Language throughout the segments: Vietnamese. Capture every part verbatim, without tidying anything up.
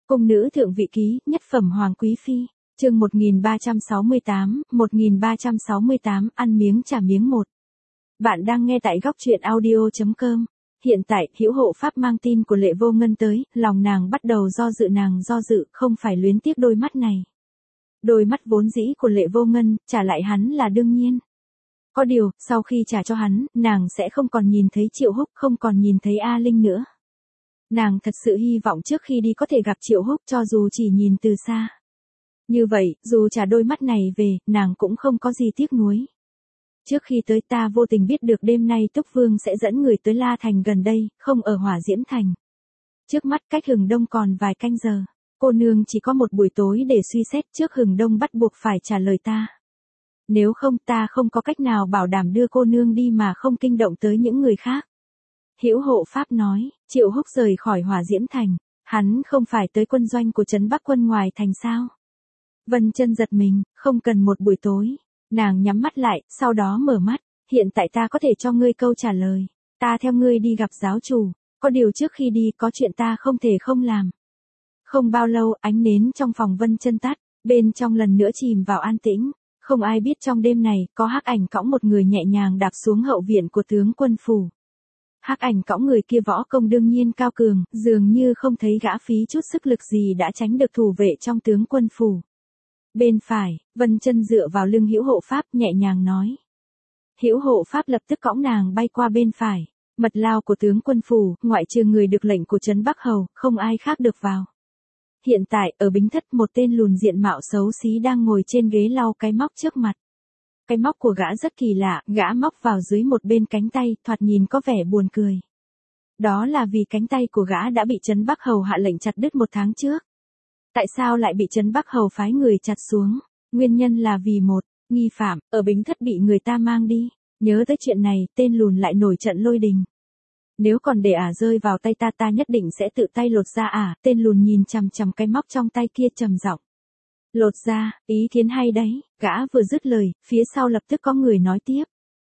Cung nữ thượng vị ký, nhất phẩm hoàng quý phi, chương một nghìn ba trăm sáu mươi tám, một nghìn ba trăm sáu mươi tám, ăn miếng trả miếng một. Bạn đang nghe tại góc truyện audio chấm com. Hiện tại, Hữu Hộ Pháp mang tin của Lệ Vô Ngân tới, lòng nàng bắt đầu do dự nàng do dự, không phải luyến tiếc đôi mắt này. Đôi mắt vốn dĩ của Lệ Vô Ngân, trả lại hắn là đương nhiên. Có điều, sau khi trả cho hắn, nàng sẽ không còn nhìn thấy Triệu Húc, không còn nhìn thấy A Linh nữa. Nàng thật sự hy vọng trước khi đi có thể gặp Triệu Húc cho dù chỉ nhìn từ xa. Như vậy, dù trả đôi mắt này về, nàng cũng không có gì tiếc nuối. Trước khi tới ta vô tình biết được đêm nay Túc Vương sẽ dẫn người tới La Thành gần đây, không ở Hỏa Diễm Thành. Trước mắt cách hừng đông còn vài canh giờ, cô nương chỉ có một buổi tối để suy xét, trước hừng đông bắt buộc phải trả lời ta. Nếu không ta không có cách nào bảo đảm đưa cô nương đi mà không kinh động tới những người khác. Hữu Hộ Pháp nói, Triệu Húc rời khỏi Hỏa Diễm Thành, hắn không phải tới quân doanh của trấn Bắc quân ngoài thành sao? Vân Chân giật mình, không cần một buổi tối. Nàng nhắm mắt lại, sau đó mở mắt, hiện tại ta có thể cho ngươi câu trả lời. Ta theo ngươi đi gặp giáo chủ, có điều trước khi đi có chuyện ta không thể không làm. Không bao lâu, ánh nến trong phòng Vân Chân tắt, bên trong lần nữa chìm vào an tĩnh. Không ai biết trong đêm này, có hắc ảnh cõng một người nhẹ nhàng đạp xuống hậu viện của tướng quân phủ. Hắc ảnh cõng người kia võ công đương nhiên cao cường, dường như không thấy gã phí chút sức lực gì đã tránh được thủ vệ trong tướng quân phủ. Bên phải, Vân Chân dựa vào lưng Hữu Hộ Pháp nhẹ nhàng nói. Hữu Hộ Pháp lập tức cõng nàng bay qua bên phải, mật lao của tướng quân phủ, ngoại trừ người được lệnh của trấn Bắc Hầu, không ai khác được vào. Hiện tại, ở Bính Thất một tên lùn diện mạo xấu xí đang ngồi trên ghế lau cái móc trước mặt. Cái móc của gã rất kỳ lạ, gã móc vào dưới một bên cánh tay, thoạt nhìn có vẻ buồn cười. Đó là vì cánh tay của gã đã bị trấn Bắc Hầu hạ lệnh chặt đứt một tháng trước. Tại sao lại bị trấn Bắc Hầu phái người chặt xuống? Nguyên nhân là vì một, nghi phạm, ở Bính Thất bị người ta mang đi. Nhớ tới chuyện này, tên lùn lại nổi trận lôi đình. Nếu còn để ả rơi vào tay ta ta nhất định sẽ tự tay lột ra ả, tên lùn nhìn chằm chằm cái móc trong tay kia trầm giọng. Lột ra, ý kiến hay đấy, gã vừa dứt lời, phía sau lập tức có người nói tiếp.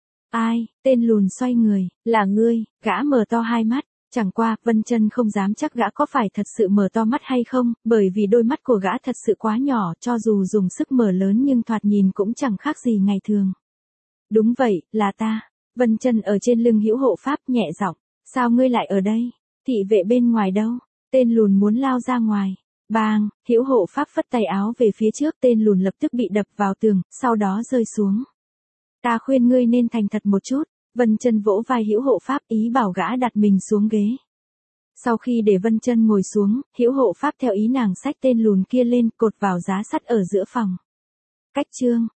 Ai, tên lùn xoay người, là ngươi, gã mở to hai mắt. Chẳng qua, Vân Chân không dám chắc gã có phải thật sự mở to mắt hay không, bởi vì đôi mắt của gã thật sự quá nhỏ, cho dù dùng sức mở lớn nhưng thoạt nhìn cũng chẳng khác gì ngày thường. Đúng vậy, là ta. Vân Chân ở trên lưng Hữu Hộ Pháp nhẹ giọng, sao ngươi lại ở đây? Thị vệ bên ngoài đâu? Tên lùn muốn lao ra ngoài. Bang, Hữu Hộ Pháp phất tay áo về phía trước, tên lùn lập tức bị đập vào tường, sau đó rơi xuống. Ta khuyên ngươi nên thành thật một chút. Vân Chân vỗ vai Hữu Hộ Pháp ý bảo gã đặt mình xuống ghế. Sau khi để Vân Chân ngồi xuống, Hữu Hộ Pháp theo ý nàng xách tên lùn kia lên, cột vào giá sắt ở giữa phòng. Cách chương,